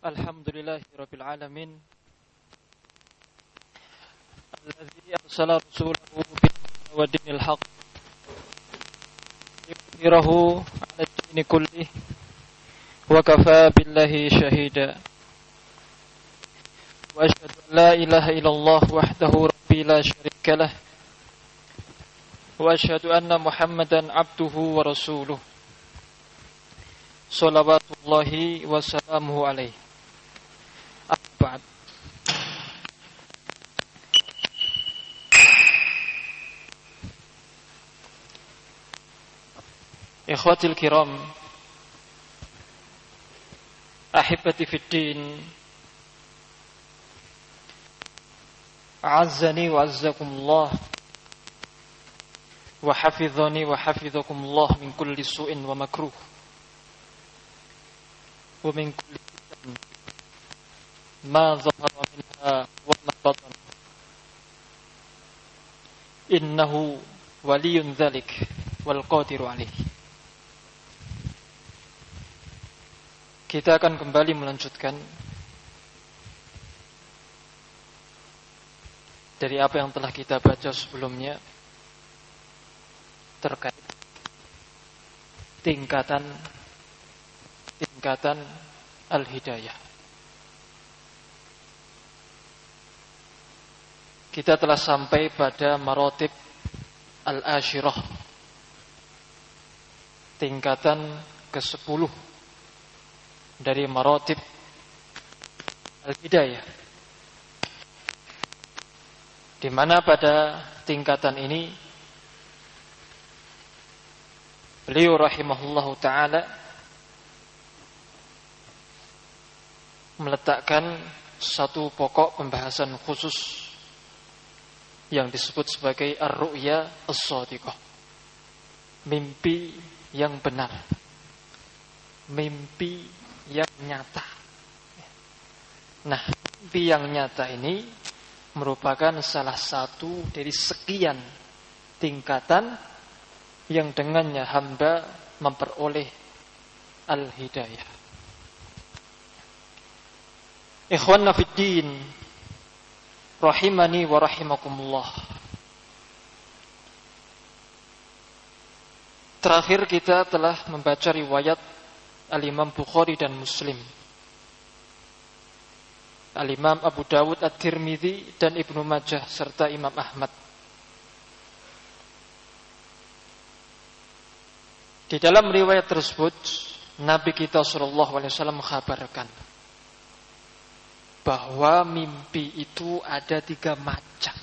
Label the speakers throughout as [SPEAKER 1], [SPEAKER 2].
[SPEAKER 1] Alhamdulillahirabbil alamin alladzi arsala rasulahu bil wa dinil haqq liyudhhirahu 'ala ad-dini kullih wa kafaa billahi shahida wa asyhadu an la ilaha illallah wahdahu rabbi la syarika lah wa asyhadu anna Muhammadan 'abduhu wa rasuluh shalawatullahi wa salamuhu alaihi. Ba'd. Ikhwatil kiram, ahibati fid din, a'azzani wa azzakumullah wa hafizani wa hafizakumullah min kulli su'in wa makruh wa min kulli ma zahara minha wa ma batan innahu waliyun dzalik wal qadiru alaih. Kita akan kembali melanjutkan dari apa yang telah kita baca sebelumnya terkait tingkatan al-hidayah. Kita telah sampai pada maratib al-ashirah, tingkatan ke-10 dari maratib al-hidayah, di mana pada tingkatan ini beliau rahimahullahu ta'ala meletakkan satu pokok pembahasan khusus yang disebut sebagai ar-ru'ya as-shadiqah, mimpi yang benar, mimpi yang nyata. Nah, mimpi yang nyata ini merupakan salah satu dari sekian tingkatan yang dengannya hamba memperoleh al-hidayah. Ikhwanna fid din, rahimani wa rahimakumullah. Terakhir kita telah membaca riwayat Al-Imam Bukhari dan Muslim, Al-Imam Abu Dawud, At-Tirmidzi dan Ibnu Majah serta Imam Ahmad. Di dalam riwayat tersebut Nabi kita sallallahu alaihi wasallam mengkhabarkan bahwa mimpi itu ada 3 macam.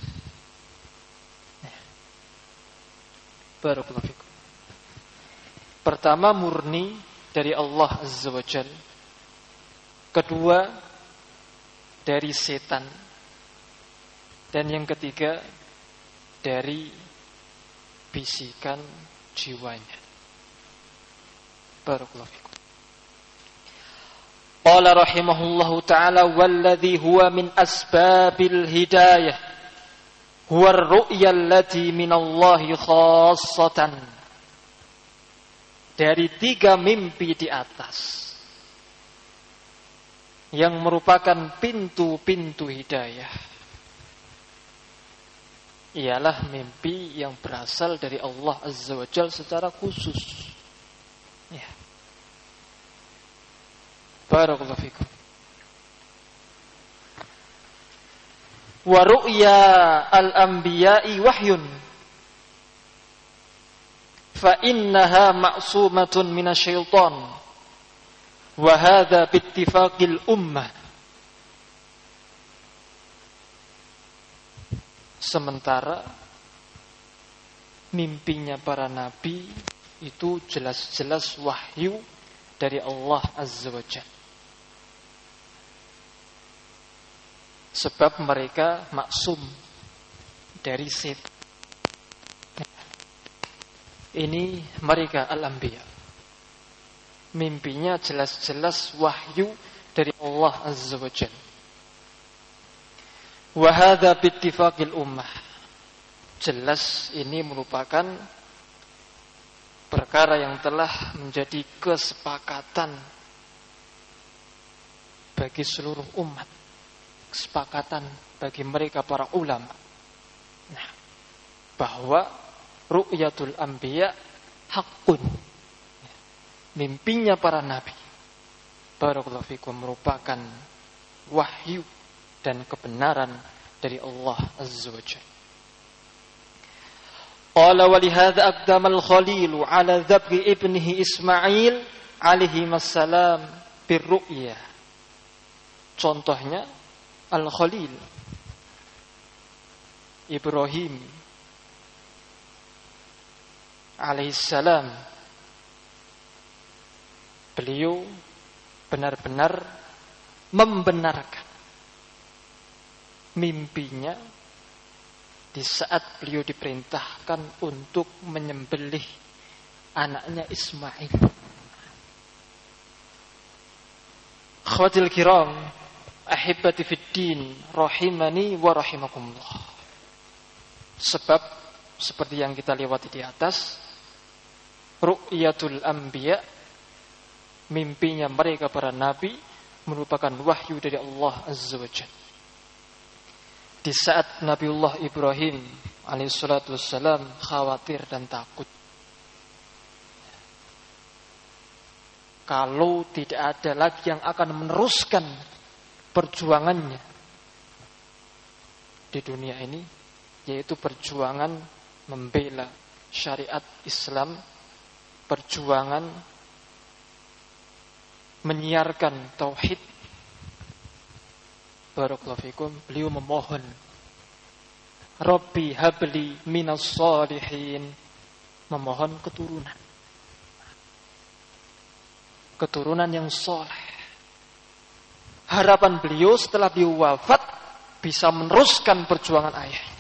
[SPEAKER 1] Barakallahu fikum. Pertama, murni dari Allah Azza wa Jalla. Kedua, dari setan. Dan yang ketiga, dari bisikan jiwanya. Barakallahu fikum. Qala rahimahullahu ta'ala walladhi huwa min asbabil hidayah huwa ar-ru'ya allati minallahi khassatan. Dari 3 mimpi di atas yang merupakan pintu-pintu hidayah ialah mimpi yang berasal dari Allah Azza wa Jalla secara khusus. Ya. Barakallahu fikum. Wa ru'ya al-anbiya'i wahyun fa innaha ma'sumatun minasyaitan wa hadha bittifaqil ummah. Sementara mimpinya para nabi itu jelas-jelas wahyu dari Allah Azza wa Jalla. Sebab mereka maksum dari setan. Ini mereka al-anbiya. Mimpinya jelas-jelas wahyu dari Allah Azza wa Jalla. Wa hadza bittifaqil ummah. Jelas ini merupakan perkara yang telah menjadi kesepakatan bagi seluruh umat, kesepakatan bagi mereka para ulama, nah, bahwa ru'yatul anbiya haqqun, mimpinya para nabi, barakallahu fikum, merupakan wahyu dan kebenaran dari Allah Azza wa Jalla. Qala wa lihadza aqdama al-Khalil ala dhabhi ibnihi Ismail alaihi wassalam birru'ya. Contohnya Al-Khalil Ibrahim alaihi salam, beliau benar-benar membenarkan mimpinya di saat beliau diperintahkan untuk menyembelih anaknya Ismail. Akhwatil kiram, ahibati fid din, rahimani wa rahimakumullah. Sebab seperti yang kita lewati di atas, ru'yatul anbiya, mimpinya mereka para nabi, merupakan wahyu dari Allah Azza wa Jalla. Di saat Nabiullah Ibrahim alaihissalatu wassalam khawatir dan takut, kalau tidak ada lagi yang akan meneruskan perjuangannya di dunia ini, yaitu perjuangan membela syariat Islam, perjuangan menyiarkan tauhid, barakallahu fikum, beliau memohon, Rabbi habli minas salihin, memohon keturunan yang soleh. Harapan beliau setelah beliau wafat bisa meneruskan perjuangan ayahnya.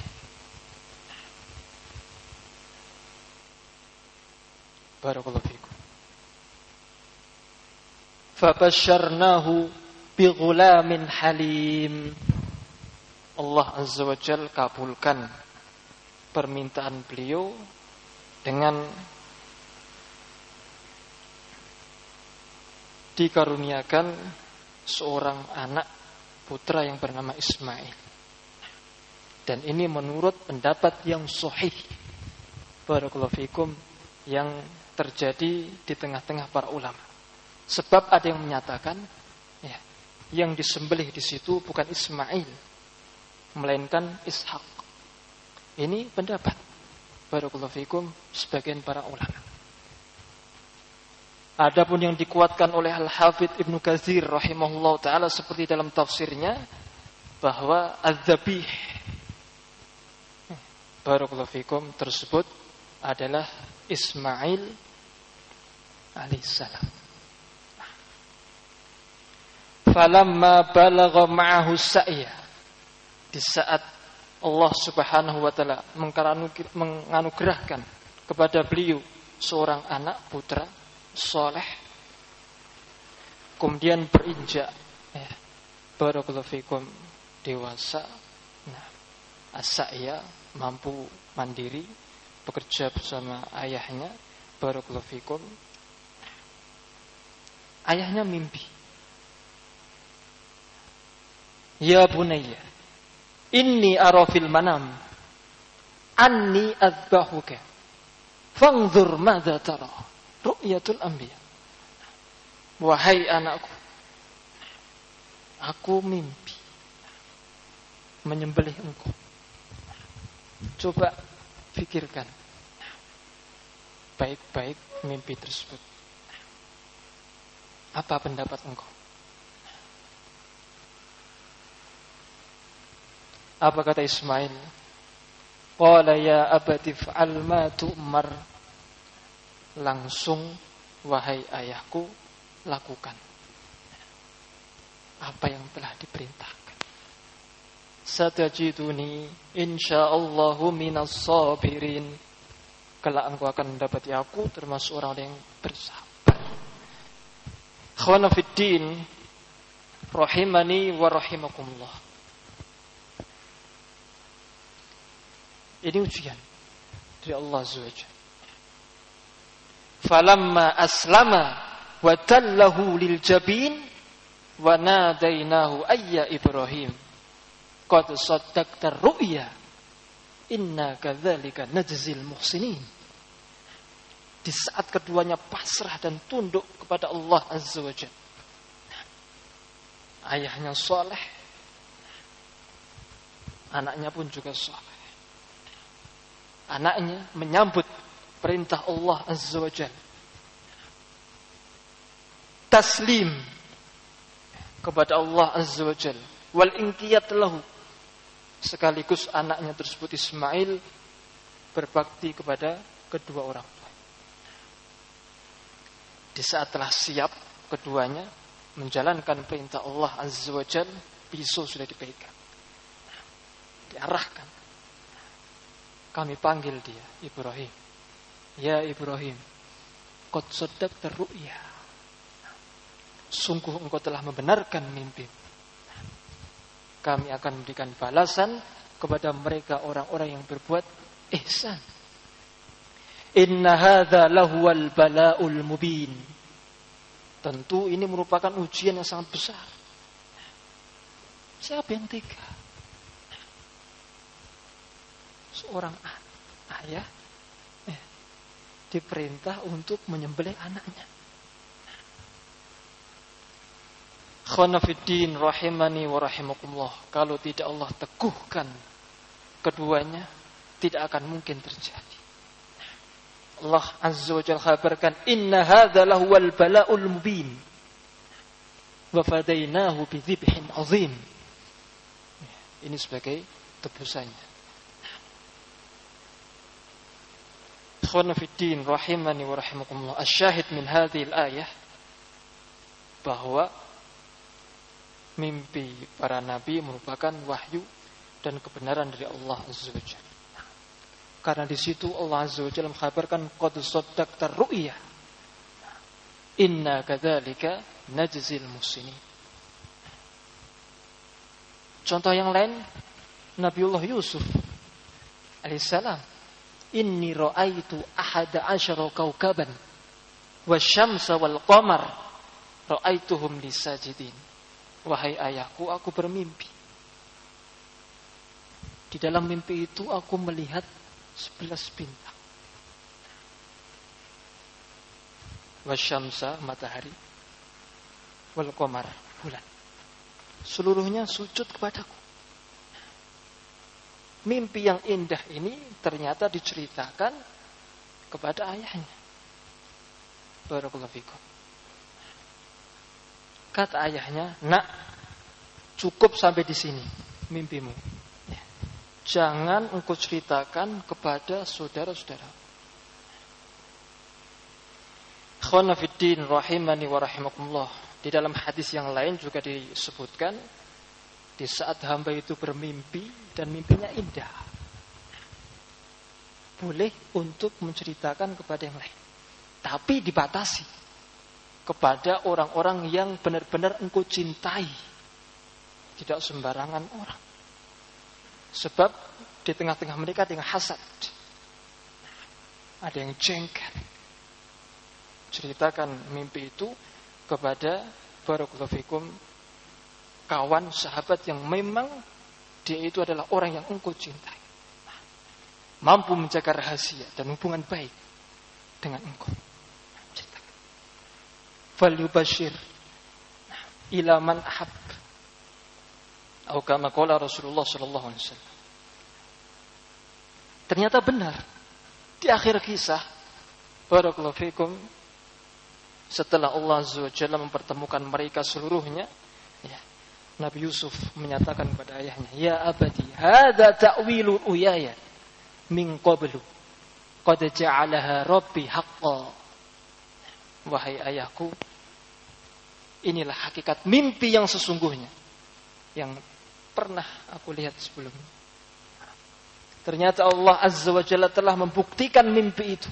[SPEAKER 1] Barakallahu fikum. Fabasyarnahu bighulamin halim. Allah Azza wa Jalla kabulkan permintaan beliau dengan dikaruniakan seorang anak putra yang bernama Ismail. Dan ini menurut pendapat yang sahih, barakallahu fikum, yang terjadi di tengah-tengah para ulama. Sebab ada yang menyatakan, ya, yang disembelih di situ bukan Ismail, melainkan Ishak. Ini pendapat, barakallahu fikum, sebagian para ulama. Adapun yang dikuatkan oleh Al-Hafidz Ibnu Katsir rahimahullah ta'ala seperti dalam tafsirnya, bahwa az-zabih, barakallahu fikum, tersebut adalah Ismail alaihissalam. Falamma balagha ma'ahu sa'ya, di saat Allah Subhanahu wa taala menganugerahkan kepada beliau seorang anak putra soleh, kemudian berinjak, ya, barakallahu fikum, dewasa, nah, as-sa'ya, mampu mandiri, bekerja bersama ayahnya, barakallahu fikum. Ayahnya mimpi, ya bunayya, inni ara fil manam anni adbahuka fanzur madza tara. Ru'yatul anbiya. Wahai anakku, aku mimpi menyembelih engkau. Coba fikirkan baik-baik mimpi tersebut. Apa pendapat engkau? Apa kata Ismail? Qala ya abati fa'al ma tu'mar. Langsung, wahai ayahku, lakukan apa yang telah diperintahkan. Satajiduni insyaallahu minas sabirin. Kelak engkau akan mendapati aku termasuk orang yang bersabar. Khwana fid din, rahimani wa rahimakumullah. Ini ujian dari Allah Azza wa Jalla. Falamma aslama wa tallahu lil jabin wa nadainahu ayya Ibrahim qad saddaqta ru'ya inna kadzalika najzil muhsinin. Di saat keduanya pasrah dan tunduk kepada Allah Azza wa Jalla. Ayahnya soleh, anaknya pun juga soleh. Anaknya menyambut perintah Allah Azza wa Jalla. Taslim kepada Allah Azza wa Jalla. Wal inqiyat lahu. Sekaligus anaknya tersebut Ismail berbakti kepada kedua orang tua. Di saat telah siap keduanya menjalankan perintah Allah Azza wa Jalla, pisau sudah dipegang, diarahkan. Kami panggil dia Ibrahim. Ya Ibrahim, qad saddaqta ru'ya. Sungguh engkau telah membenarkan mimpi. Kami akan memberikan balasan kepada mereka orang-orang yang berbuat ihsan. Inna hadza lahuwal bala'ul mubin. Tentu ini merupakan ujian yang sangat besar. Siapa yang tega? Seorang ayah diperintah untuk menyembelih anaknya. Khanafiddin rahimani wa rahimakumullah. Kalau tidak Allah teguhkan keduanya, tidak akan mungkin terjadi. Allah Azza wa Jalla khabarkan, inna hadza lahuwal bala'ul mubin wa fadainahu bidzibhin azim. Ini sebagai tebusannya. Khanafiddin rahimani wa rahimakumullah. Asyahid min hadhil ayah, bahwa mimpi para nabi merupakan wahyu dan kebenaran dari Allah Azza wa Jalla. Karena di situ Allah Azza wa Jalla mengkhabarkan qad saddaqta ru'ya. Inna kadzalika najzil muhsinin. Contoh yang lain, Nabiullah Yusuf alaihissalam, inni ra'aitu ahada asyara kaukaban wasyamsa wal qamar ra'aituhum lisajidin. Wahai ayahku, aku bermimpi. Di dalam mimpi itu aku melihat 11 bintang. Wasyamsa, matahari, wal qamar, bulan. Seluruhnya sujud kepadaku. Mimpi yang indah ini ternyata diceritakan kepada ayahnya. Barakallahu fikum. Kata ayahnya, nak, cukup sampai di sini mimpimu. Ya. Jangan engkau ceritakan kepada saudara-saudara. Khanafiddin rahimani wa rahimakumullah. Di dalam hadis yang lain juga disebutkan, di saat hamba itu bermimpi dan mimpinya indah, boleh untuk menceritakan kepada yang lain, tapi dibatasi kepada orang-orang yang benar-benar engkau cintai. Tidak sembarangan orang. Sebab di tengah-tengah mereka ada yang hasad, ada yang jengkel. Ceritakan mimpi itu kepada barakallahu fikum kawan, sahabat yang memang dia itu adalah orang yang engkau cintai, mampu menjaga rahasia dan hubungan baik dengan engkau. Falyubashir ila man ahab, atau kama qala Rasulullah sallallahu alaihi wasallam. Ternyata benar di akhir kisah, barakallahu fikum, setelah Allah Azza wa Jalla mempertemukan mereka seluruhnya, ya, Nabi Yusuf menyatakan kepada ayahnya, ya abadi, hadza ta'wilu uyaya min qablu qad ja'alaha rabbi haqqan. Wahai ayahku, inilah hakikat mimpi yang sesungguhnya yang pernah aku lihat sebelumnya. Ternyata Allah Azza wa Jalla telah membuktikan mimpi itu.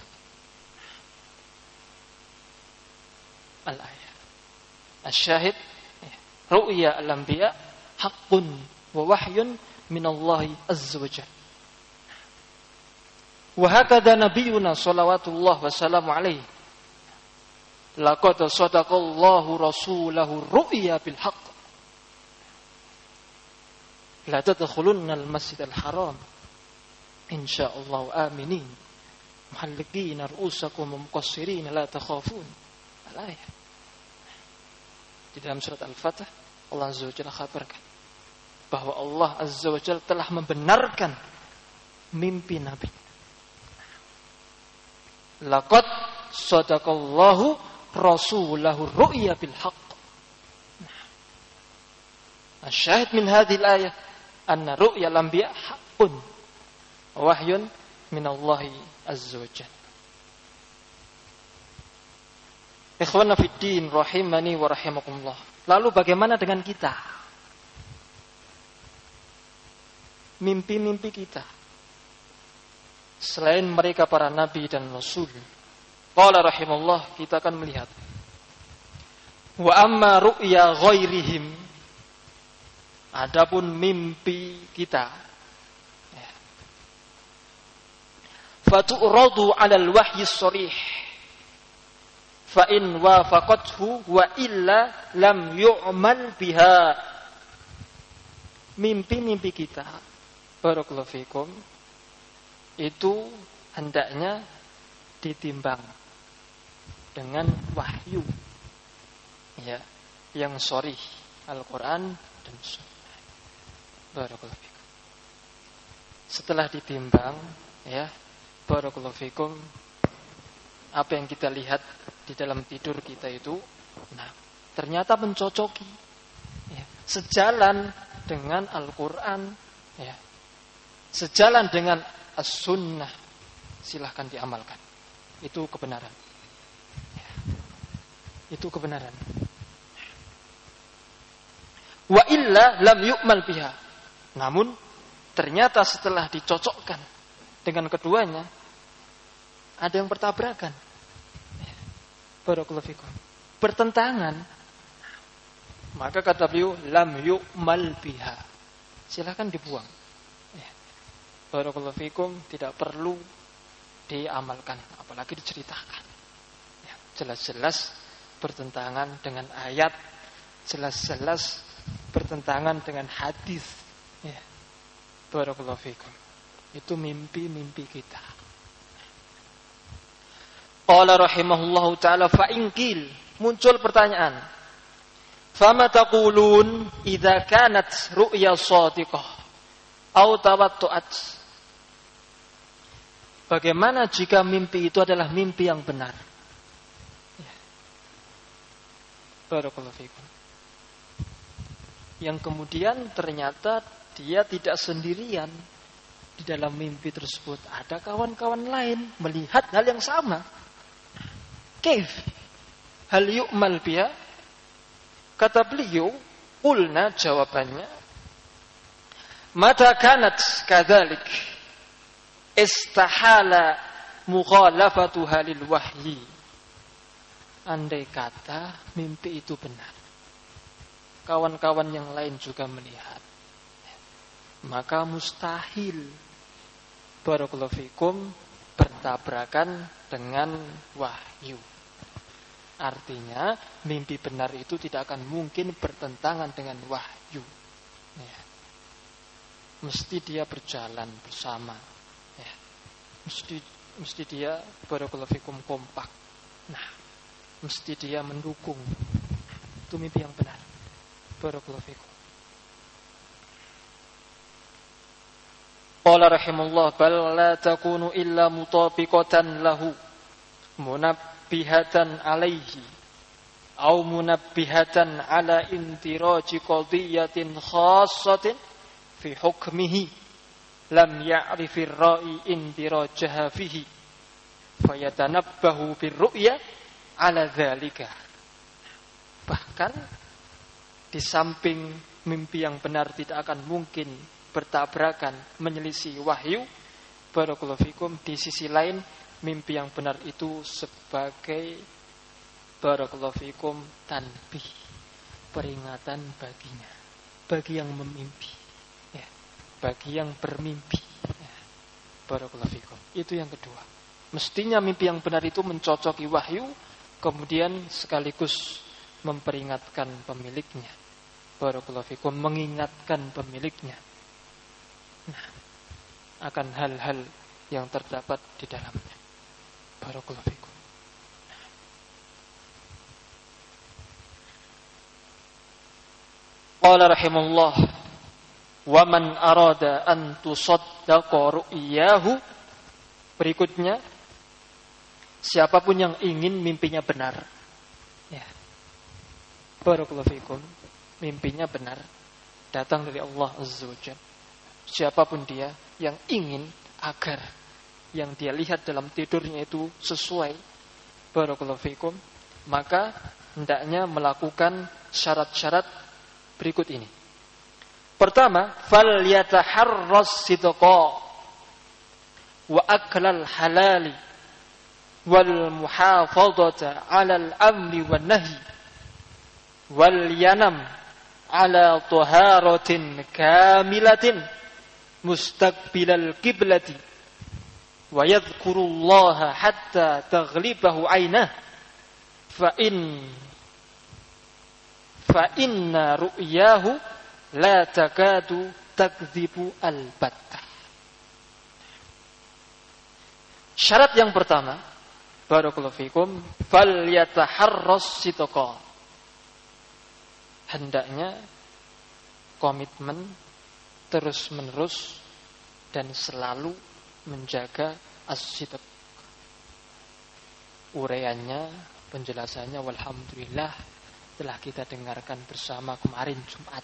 [SPEAKER 1] Al-ayah. Asyahid, ru'ya al-anbiya haqqun wa wahyun minallahi Azza wa Jalla. Wa hakadha nabiyuna salawatullah wa salamu alaihi. laqad sadaqallahu rasulahu ru'ya bil haqq la tadkhulunna al masjidal haram insyaallah aminin muhalliqina ru'usakum muqassirin la takhafun. Al-ayat. Di dalam surat Al-Fatah Allah Azza wa Jalla kabarkan bahwa Allah Azza wa Jalla telah membenarkan mimpi Nabi. Laqad sadaqallahu rasulahu ru'ya bil haqq. Asyahid min hadhil ayah anna ru'ya al-anbiya haqqun wahyun min Allah Azza wa Jalla. Ikhwana fid din rahimani wa rahimakumullah. Lalu bagaimana dengan kita? Mimpi-mimpi kita. Selain mereka para nabi dan rasul. Qala rahimahullah, kita akan melihat. Wa amma ru'ya ghairihim. Adapun mimpi kita. Fatu'radu 'alal wahyi sharih. Fa in wafaqathu wa illa lam yu'mal biha. Mimpi-mimpi kita, barakallahu fikum, itu hendaknya ditimbang dengan wahyu, ya, yang sharih Al-Quran dan Sunnah. Barakallahu fikum. Setelah ditimbang, ya, barakallahu fikum, apa yang kita lihat di dalam tidur kita itu, nah, ternyata mencocoki, ya, sejalan dengan Al-Quran, ya, sejalan dengan As-Sunnah, silahkan diamalkan. Itu kebenaran, ya, itu kebenaran. Wa illa lam yu'mal biha. Namun ternyata setelah dicocokkan dengan keduanya, ada yang bertabrakan. Barakallahu fikum. Bertentangan. Maka kata beliau, lam yu'mal biha. Silakan dibuang. Ya. Barakallahu fikum, tidak perlu diamalkan, apalagi diceritakan. Ya. Jelas-jelas bertentangan dengan ayat, jelas-jelas bertentangan dengan hadis. Ya. Barakallahu fikum. Itu mimpi-mimpi kita. Qala rahimahullahu ta'ala fa'inqil. Muncul pertanyaan. Fama taqulun idza kanat ru'ya shadiqah aw tawattu'at. Bagaimana jika mimpi itu adalah mimpi yang benar? Ya. Barakallahu fikum. Yang kemudian ternyata dia tidak sendirian di dalam mimpi tersebut. Ada kawan-kawan lain melihat hal yang sama. Kaif? Hal yu'mal biha? Kata beliau, qulna, jawabannya, mata kanat kadzalik istahala mukhalafatuha lil wahyi. Andai kata mimpi itu benar, kawan-kawan yang lain juga melihat, maka mustahil, barakallahu fikum, bertabrakan dengan wahyu. Artinya mimpi benar itu tidak akan mungkin bertentangan dengan wahyu, ya. Mesti dia berjalan bersama, ya. Mesti dia, barakallahu fikum, kompak. Nah, mesti dia mendukung. Itu mimpi yang benar, barakallahu fikum. Qala rahimahullah, bal la takunu illa mutabiqatan lahu munabbihatan alaihi au munabbihatan ala intiraji qadiyatin khassatin fi hukmihi lam ya'rifir ra'i intirajaha fihi fayatanabbahu birru'ya ala dzalika. Bahkan di samping mimpi yang benar tidak akan mungkin bertabrakan menyelisih wahyu, barakallahu fikum, di sisi lain mimpi yang benar itu sebagai, barakallahu fikum, tanbih, peringatan baginya, bagi yang memimpi, ya, bagi yang bermimpi, ya. Barakallahu fikum. Itu yang kedua. Mestinya mimpi yang benar itu mencocoki wahyu, Kemudian sekaligus memperingatkan pemiliknya. Barakallahu fikum, mengingatkan pemiliknya. Nah, akan hal-hal yang terdapat di dalamnya. Barakallahu fikum. Qala rahimahullah, wa man arada an tusaddaqa ru'yahu. Berikutnya, siapapun yang ingin mimpinya benar. Ya. Barakallahu fikum. Mimpinya benar, datang dari Allah Azza wa Jalla. Siapapun dia yang ingin agar yang dia lihat dalam tidurnya itu sesuai, barakallahu fikum, maka hendaknya melakukan syarat-syarat berikut ini. Pertama, fal yataharras sidqa wa aklal halali wal muhafadzata 'alal amri wan nahi wal yanam ala taharatin kamilatin mustaqbilal qiblati wa yadhkurullaha hatta taghlibahu 'ainah fa inna ru'yahu la takadu takdzibu albattah. Syarat yang pertama, barakallahu fikum, fal yataharras sidqa. Hendaknya komitmen terus-menerus dan selalu menjaga as-sidq. Uraiannya, penjelasannya walhamdulillah telah kita dengarkan bersama kemarin Jumat.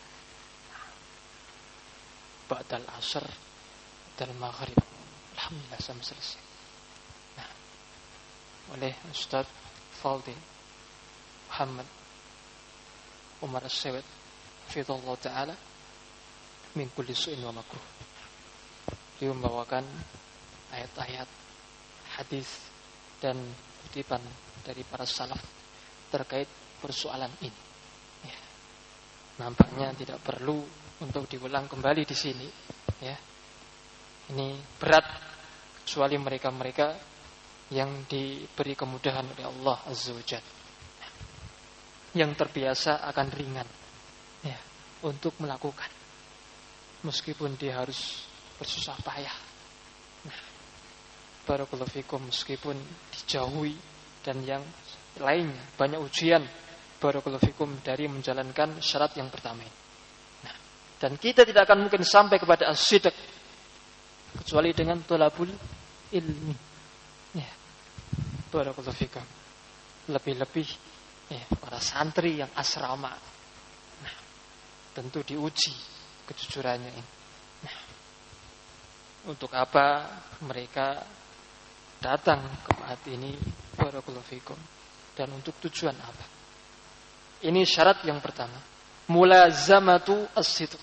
[SPEAKER 1] Ba'dal asr dan maghrib. Alhamdulillah sampai selesai. Nah, oleh Ustaz Fadil Muhammad Umar As-Sawid hafizallahu taala min kulli su'in wa makruh. Dia membawakan ayat-ayat, hadis dan kutipan dari para salaf terkait persoalan ini. Ya. Nampaknya tidak perlu untuk diulang kembali di sini. Ya. Ini berat kecuali mereka-mereka yang diberi kemudahan oleh Allah Azza wa Jalla, yang terbiasa akan ringan, ya, untuk melakukan, meskipun dia harus bersusah payah. Nah, barakallahu fikum, meskipun dijauhi dan yang lainnya, banyak ujian, barakallahu fikum, dari menjalankan syarat yang pertama ini. Nah, dan kita tidak akan mungkin sampai kepada as-sidq kecuali dengan thalabul ilmi. Ya, barakallahu fikum. Lebih-lebih para santri yang asrama, nah, tentu diuji kejujurannya ini. Nah, untuk apa mereka datang ke tempat ini, barakallahu fikum, dan untuk tujuan apa? Ini syarat yang pertama, mulazamatu as-sidq.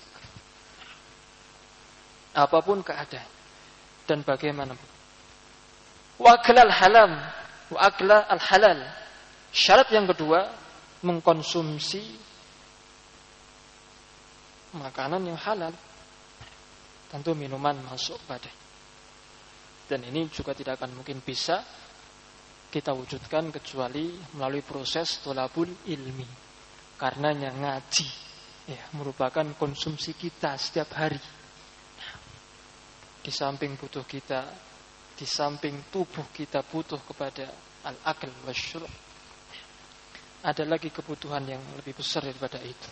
[SPEAKER 1] Apapun keadaan dan bagaimanapun. Wa aklal halam, wa akla al-halal. Syarat yang kedua, mengkonsumsi makanan yang halal. Tentu minuman masuk pada. Dan ini juga tidak akan mungkin bisa kita wujudkan kecuali melalui proses thalabul ilmi. Karenanya ngaji, ya, merupakan konsumsi kita setiap hari. Di samping butuh kita, di samping tubuh kita butuh kepada al-akl wasyurb, ada lagi kebutuhan yang lebih besar daripada itu.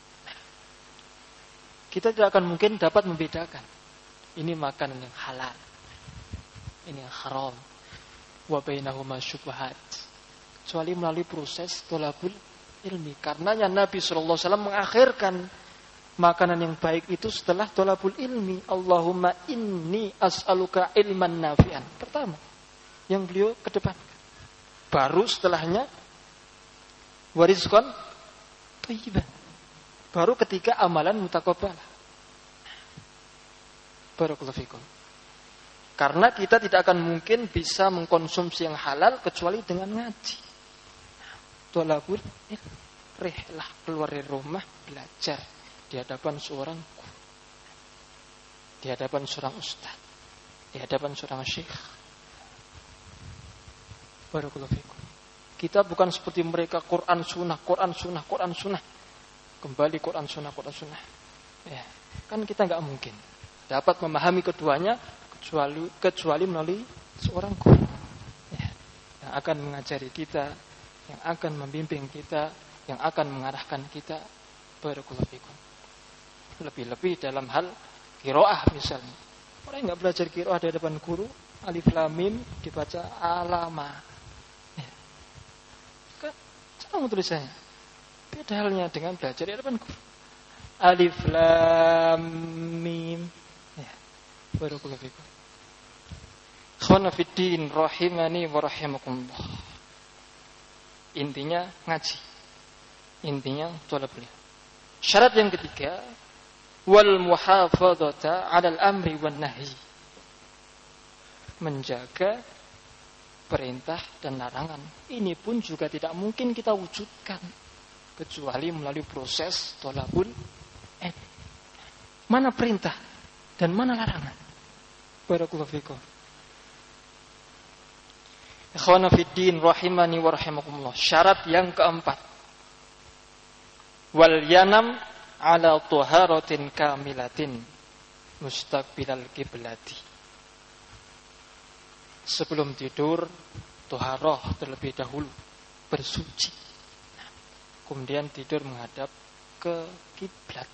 [SPEAKER 1] Kita tidak akan mungkin dapat membedakan ini makanan yang halal, ini yang haram, wa bainahuma syubhat, kecuali melalui proses thalabul ilmi. Karenanya Nabi SAW mengakhirkan makanan yang baik itu setelah thalabul ilmi. Allahumma inni as'aluka ilman nafi'an. Pertama yang beliau kedepankan. Baru setelahnya warizqan thayyiban. Baru ketika amalan mutaqabbalah. Barakallahu fikum. Karena kita tidak akan mungkin bisa mengkonsumsi yang halal kecuali dengan ngaji. Thalabul ilmi, rihlah keluar dari rumah belajar di hadapan seorang guru, di hadapan seorang ustaz, di hadapan seorang syekh. Barakallahu fikum. Kita bukan seperti mereka Quran sunnah. Kembali Quran sunnah. Ya, kan kita nggak mungkin dapat memahami keduanya kecuali melalui seorang guru ya, yang akan mengajari kita, yang akan membimbing kita, yang akan mengarahkan kita. Barakallahu fikum. Lebih-lebih dalam hal qiraah misalnya. Orang yang nggak belajar qiraah di depan guru, alif lam mim dibaca alama. Ya. Kan sama tulisannya. Beda halnya dengan belajar di depan guru. Alif lam mim. Ya. Barakallahu fikum. Ikhwana fiddin rahimani wa rahimakumullah. Intinya ngaji. Intinya thalabul ilm. Syarat yang ketiga, wal muhafadzata 'alal amri wan nahi. Menjaga perintah dan larangan. Ini pun juga tidak mungkin kita wujudkan kecuali melalui proses thalabul ilm. Mana perintah dan mana larangan? Barakallahu fikum. Ikhwana fiddin rahimani wa rahimakumullah. Syarat yang keempat, wal yanam ala tuharatin kamilatin mustaqbilal kiblati. Sebelum tidur tuharah terlebih dahulu, bersuci, kemudian tidur menghadap ke kiblat.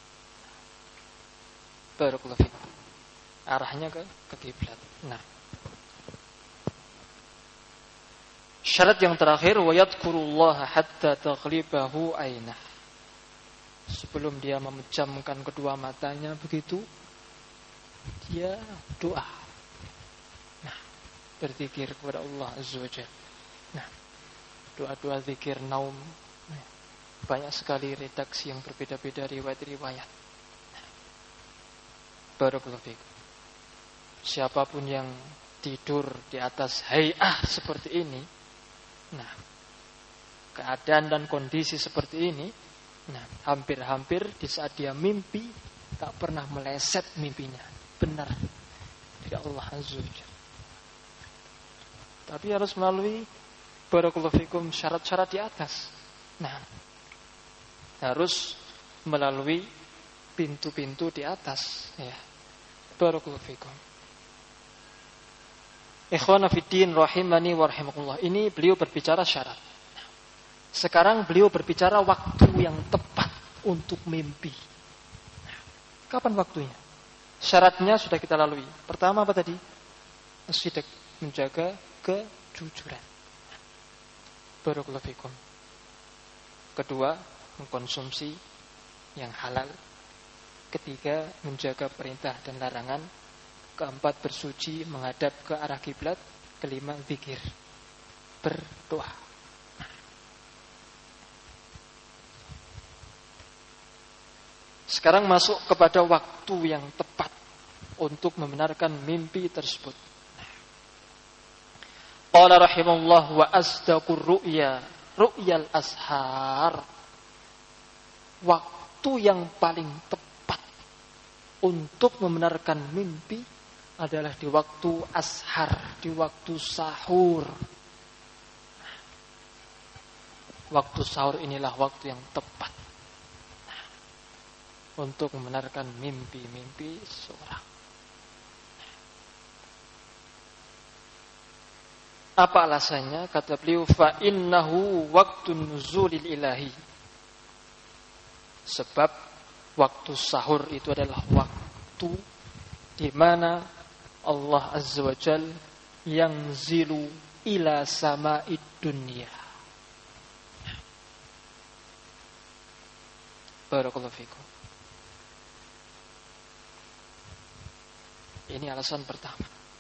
[SPEAKER 1] Barakallahu fikum. Arahnya ke kiblat. Nah, syarat yang terakhir, wa yadhkurullaha hatta taghlibahu ainah. Sebelum dia memejamkan kedua matanya begitu, dia doa. Nah, berzikir kepada Allah Azza wa Jalla. Nah, doa-doa zikir naum. Banyak sekali redaksi yang berbeda-beda riwayat-riwayat. Barakallahu fikum. Siapapun yang tidur di atas hay'ah seperti ini, nah, keadaan dan kondisi seperti ini, nah, hampir-hampir di saat dia mimpi tak pernah meleset mimpinya. Benar dari Allah Azza wa Jalla. Tapi harus melalui barakallahu fikum syarat-syarat di atas. Nah, harus melalui pintu-pintu di atas ya. Barakallahu fikum. Ikhwana fiddin rahimani wa rahimakumullah. Ini beliau berbicara syarat. Sekarang beliau berbicara waktu yang tepat untuk mimpi. Kapan waktunya? Syaratnya sudah kita lalui. Pertama apa tadi? As-sidq, menjaga kejujuran. Barakallahu fikum. Kedua, mengkonsumsi yang halal. Ketiga, menjaga perintah dan larangan. Keempat, bersuci menghadap ke arah kiblat. Kelima, zikir, berdoa. Sekarang masuk kepada waktu yang tepat untuk membenarkan mimpi tersebut. Qala rahimahullah wa asdaqur ru'ya ru'yal ashar. Waktu yang paling tepat untuk membenarkan mimpi adalah di waktu ashar, di waktu sahur. Waktu sahur inilah waktu yang tepat untuk membenarkan mimpi-mimpi seorang. Apa alasannya? Kata beliau, fa innahu waktun nuzulil ilahi. Sebab waktu sahur itu adalah waktu di mana Allah Azza wa Jal yang zilu ila sama'id dunya. Barakallahu fikum. Ini alasan pertama.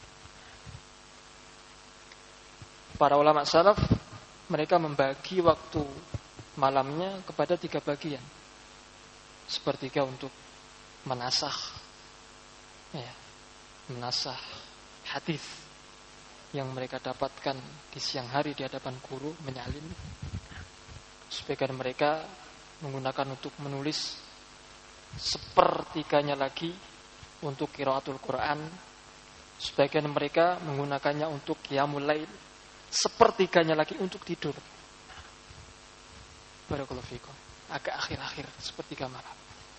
[SPEAKER 1] Para ulama salaf, mereka membagi waktu malamnya kepada 3 bagian. Sepertiga untuk menasah, ya, menasah hadis yang mereka dapatkan di siang hari di hadapan guru, menyalin. Sebagian mereka menggunakan untuk menulis. Sepertiganya lagi untuk qiraatul Quran. Sebagian mereka menggunakannya untuk qiyamul lail. sepertiganya lagi untuk tidur. Barakallahu fikum. Agak akhir-akhir sepertiga malam.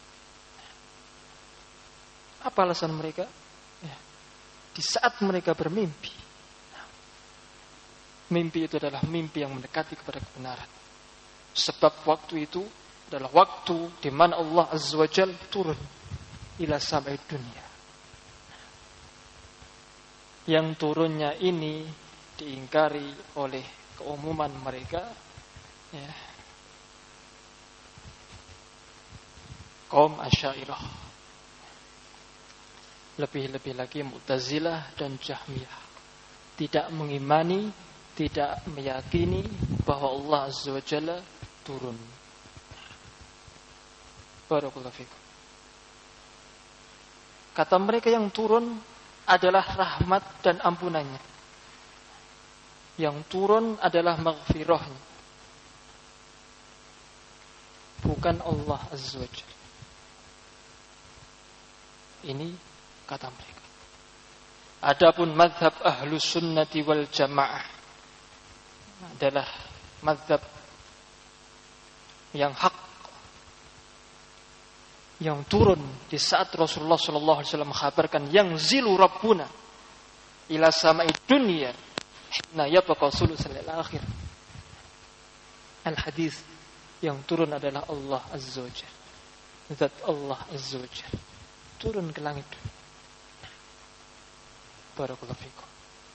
[SPEAKER 1] Apa alasan mereka? Ya. Di saat mereka bermimpi, mimpi itu adalah mimpi yang mendekati kepada kebenaran. Sebab waktu itu adalah waktu di mana Allah Azza wa Jalla turun ila samai dunia. Yang turunnya ini diingkari oleh keumuman mereka, ya, kaum Asy'ariyah. Lebih-lebih lagi Mu'tazilah dan Jahmiyah tidak mengimani, tidak meyakini bahwa Allah Azza wa Jalla turun. Barakallahu fikum. Kata mereka yang turun adalah rahmat dan ampunannya. Yang turun adalah maghfirahnya. Bukan Allah Azza wa Jalla. Ini kata mereka. Adapun mazhab Ahlus Sunnati wal Jamaah adalah mazhab yang hak, yang turun di saat Rasulullah sallallahu alaihi wasallam mengkhabarkan yang zilu rabbuna ila samai dunya hina yabqa sulusul akhir. Al hadis yang turun adalah Allah Azza wa Jalla. Zat Allah Azza wa Jalla turun ke langit. Barakallahu fikum.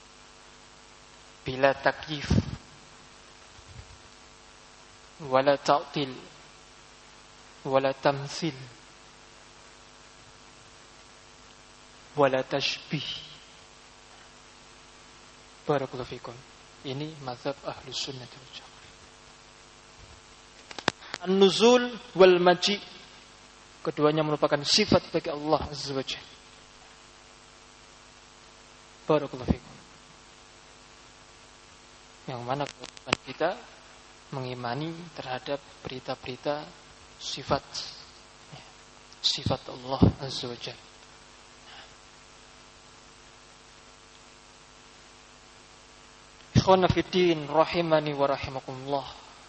[SPEAKER 1] Bila takyif wala ta'til wala tamthil wala tashbih. Barakallahu fikum. Ini mazhab Ahlus Sunnah wal Jamaah. An-nuzul wal maji, keduanya merupakan sifat bagi Allah Azza wa Jalla. Barakallahu fikum. Yang mana kewajiban kita mengimani terhadap berita-berita sifat Allah Azza wa Jalla. Ikhwana fiddin rahimani wa rahimakumullah.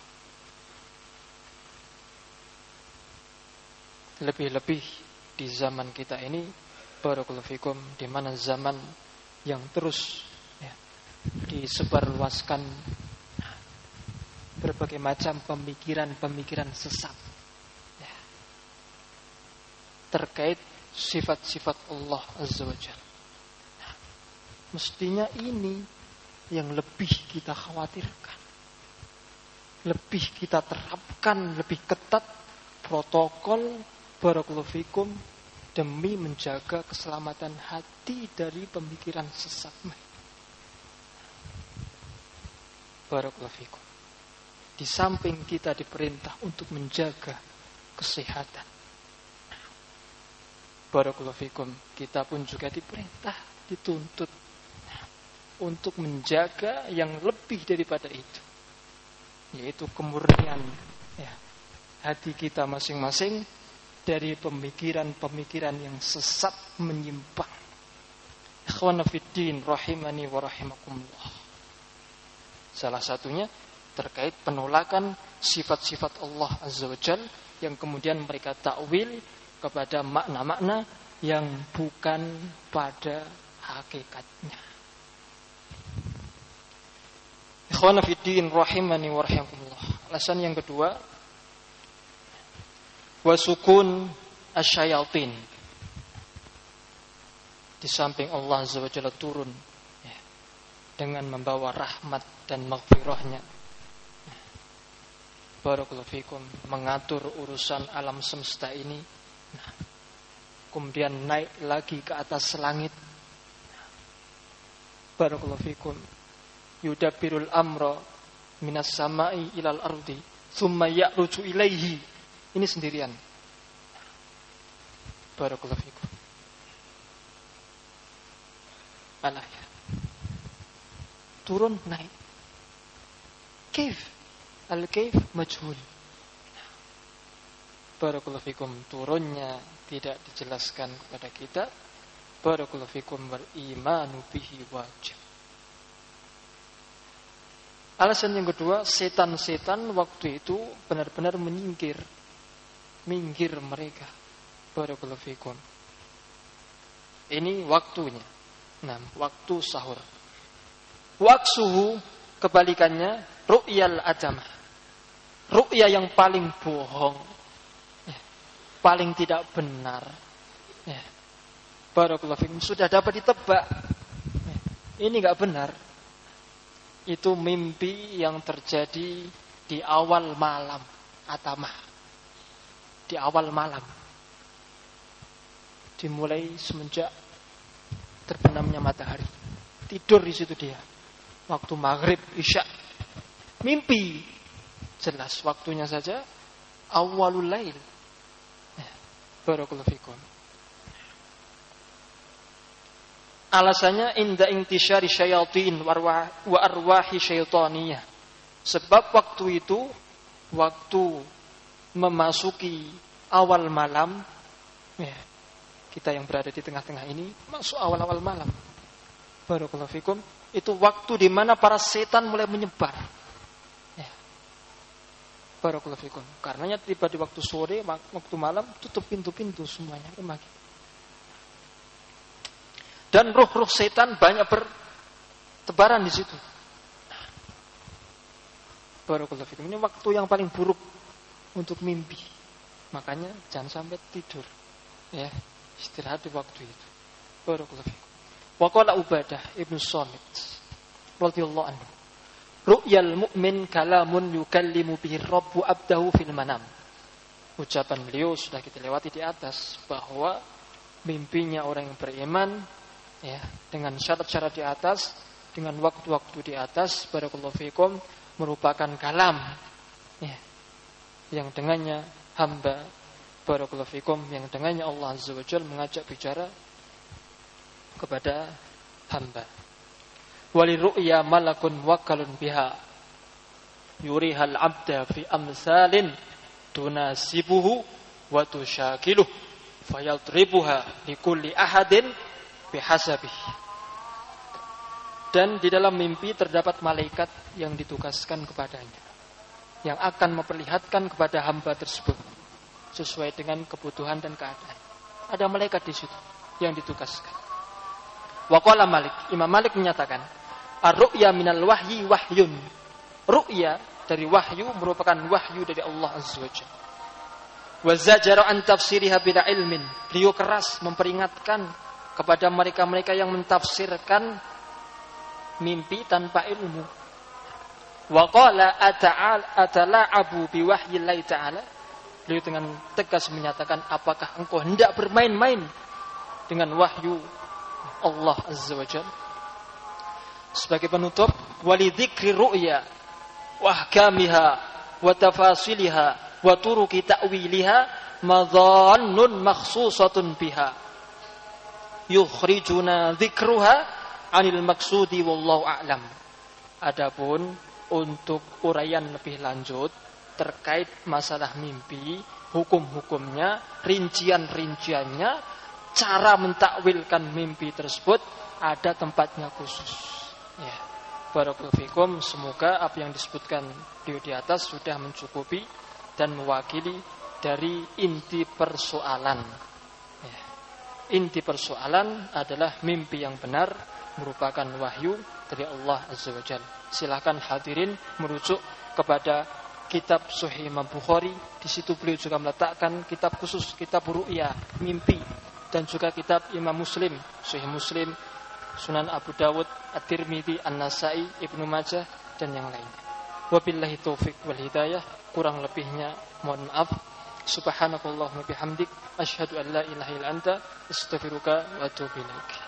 [SPEAKER 1] Lebih-lebih di zaman kita ini, barakallahu fikum, di mana zaman yang terus disebarluaskan berbagai macam pemikiran-pemikiran sesat terkait sifat-sifat Allah Azza wa Jalla. Mestinya ini yang lebih kita khawatirkan, lebih kita terapkan lebih ketat protokol, barakallahu fikum, demi menjaga keselamatan hati dari pemikiran sesat. Barakallahu fikum. Di samping kita diperintah untuk menjaga kesehatan, barakallahu fikum, kita pun juga diperintah, dituntut untuk menjaga yang lebih daripada itu, yaitu kemurnian hati kita masing-masing dari pemikiran-pemikiran yang sesat menyimpang. Ikhwana fiddin rahimani wa rahimakumullah. Salah satunya terkait penolakan sifat-sifat Allah Azza wa Jalla yang kemudian mereka takwil kepada makna-makna yang bukan pada hakikatnya. Ikhwana fiddin rahimani wa rahimakumullah. Alasan yang kedua, wasukun asyayatin. Di samping Allah Azza wa Jalla turun dengan membawa rahmat dan maghfirahnya, barakallahu fikum, mengatur urusan alam semesta ini, kemudian naik lagi ke atas langit, barakallahu fikum, yudabbirul amra minas samai ilal ardi thumma ya'ruju ilaihi. Ini sendirian. Barakallahu fikum. Al-ayat. Turun naik. Kaif? Al-kaif majhul. Barakallahu fikum. Turunnya tidak dijelaskan kepada kita. Barakallahu fikum, berimanu bihi wajib. Alasan yang kedua, setan-setan waktu itu benar-benar minggir mereka. Barakallahu fikum. Ini waktunya. Nah, waktu sahur. Waksuhu kebalikannya ru'yal adamah. Ru'ya yang paling bohong, paling tidak benar. Barakallahu fikum, sudah dapat ditebak. Ini enggak benar. Itu mimpi yang terjadi di awal malam, atamah. Di awal malam. Dimulai semenjak terbenamnya matahari. Tidur di situ dia. Waktu maghrib, isya. Mimpi. Jelas waktunya saja awalul lail. Barakallahu fikum. Alasannya inda intisyari syayatin wa arwahi syaitaniyah. Sebab waktu itu waktu memasuki awal malam, kita yang berada di tengah-tengah ini masuk awal-awal malam. Barakallahu fikum. Itu waktu di mana para setan mulai menyebar. Barakallahu fikum. Karenanya tiba di waktu sore, waktu malam, tutup pintu-pintu semuanya. Dan ruh-ruh setan banyak bertebaran di situ. Barakallahu fikum. Ini waktu yang paling buruk untuk mimpi. Makanya jangan sampai tidur. Istirahat di waktu itu. Barakallahu fikum. Wa qala Ubadah Ibnu Samit radhiyallahu anhu, ru'yal mu'min kalamun yukallimu bihi rabbu abdahu fil manam. Ucapan beliau sudah kita lewati di atas, bahwa mimpinya orang yang beriman dengan syarat-syarat di atas, dengan waktu-waktu di atas, barakallahu fikum, merupakan kalam yang dengannya hamba, barakallahu fikum, yang dengannya Allah Azza wa Jalla mengajak bicara kepada hamba. Wali ru'ya malakun wakalun biha yurihal abda fi amsalin tunasibuhu wa tushakiluh fayadribuha likulli ahadin bihasabih. Dan di dalam mimpi terdapat malaikat yang ditugaskan kepadanya, yang akan memperlihatkan kepada hamba tersebut sesuai dengan kebutuhan dan keadaan. Ada malaikat di situ yang ditugaskan. Wa qala Malik, Imam Malik menyatakan, ar-ru'ya minal wahyi wahyun. Ru'ya dari wahyu merupakan wahyu dari Allah Azza wa Jalla. Wa zajara an tafsiriha bila ilmin. Beliau keras memperingatkan kepada mereka-mereka yang mentafsirkan mimpi tanpa ilmu. Wa qala atala'abu bi wahyillahi ta'ala. Beliau dengan tegas menyatakan, apakah engkau hendak bermain-main dengan wahyu Allah Azza wa Jalla? Sebagai penutup, walidzikri ru'ya wa ahkamiha wa tafasiliha wa turuki ta'wiliha madhannun makhsusatun biha yukhrijuna dzikruha 'anil maqsudi wallahu a'lam. Adapun untuk uraian lebih lanjut terkait masalah mimpi, hukum-hukumnya, rincian-rinciannya, cara mentakwilkan mimpi tersebut ada tempatnya khusus. Barakallahu fikum. Semoga apa yang disebutkan di atas sudah mencukupi dan mewakili dari inti persoalan. Inti persoalan adalah mimpi yang benar merupakan wahyu dari Allah Azza wa Jalla. Silakan hadirin merujuk kepada kitab Sahih Imam Bukhari. Di situ beliau juga meletakkan kitab khusus, kitab ru'ya, mimpi, dan juga kitab Imam Muslim, Sahih Muslim, Sunan Abu Dawud, At-Tirmidzi, An-Nasa'i, Ibnu Majah, dan yang lainnya. Wabillahi taufiq wal hidayah. Kurang lebihnya mohon maaf. Subhanakallahumma bihamdik, asyhadu an la ilaha illa anta, astaghfiruka wa atubu ilaik.